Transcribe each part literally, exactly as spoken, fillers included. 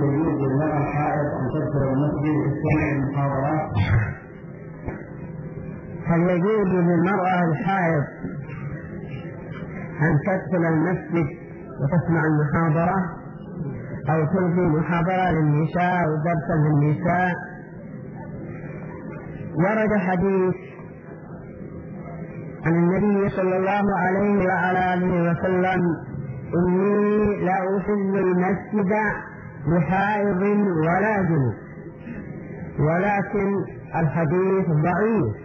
يجوز للمرأة الحائض أن تدخل المسجد لتستمع المحاضرات؟ هل يجوز للمرأة الحائض أن تدخل المسجد وتسمع المحاضرة أو تلقي محاضرة للنساء ودرسا للنساء؟ ورد حديث عن النبي صلى الله عليه وعلى آله وسلم: إني لا أحل المسجد لحائض ولا جنوب، ولكن الحديث ضعيف.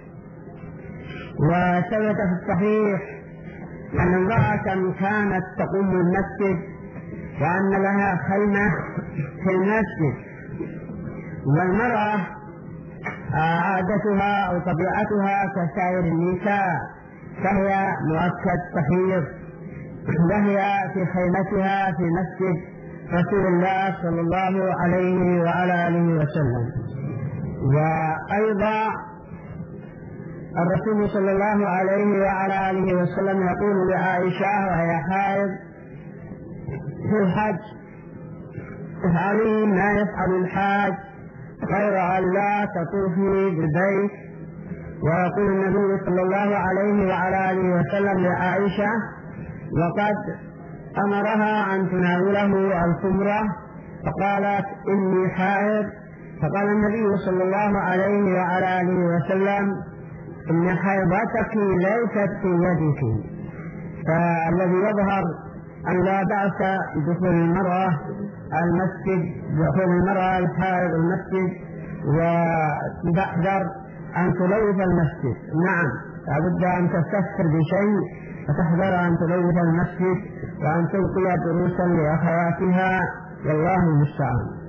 وثبت في الصحيح أن امرأة كانت تقوم المسجد وأن لها خيمة في المسجد، والمرأة عادتها أو طبيعتها كسائر النساء، فهي مؤكد تحيض، وهي في خيمتها في مسجد رسول الله صلى الله عليه وعلى آله وسلم. وأيضا الرسول صلى الله عليه وعلى آله وسلم يقول لعائشة وهي حائض في الحج: افعلي ما يفعل الحاج غير أن لا تطوفي بالبيت. ويقول النبي صلى الله عليه وعلى آله وسلم لعائشة وقد أمرها أن تناوله الخمرة فقالت: إني حائض. فقال النبي صلى الله عليه وعلى آله وسلم: إن حيضتك ليست في يدك. فالذي يظهر أن لا بأس بدخول المرأة المسجد، دخول المرأة الحائض المسجد، وتحذر أن تلوث المسجد. نعم، لابد أن تستفسر بشيء وتحذر أن تلوث المسجد وأن تلقي دروسا لأخواتها، والله المستعان.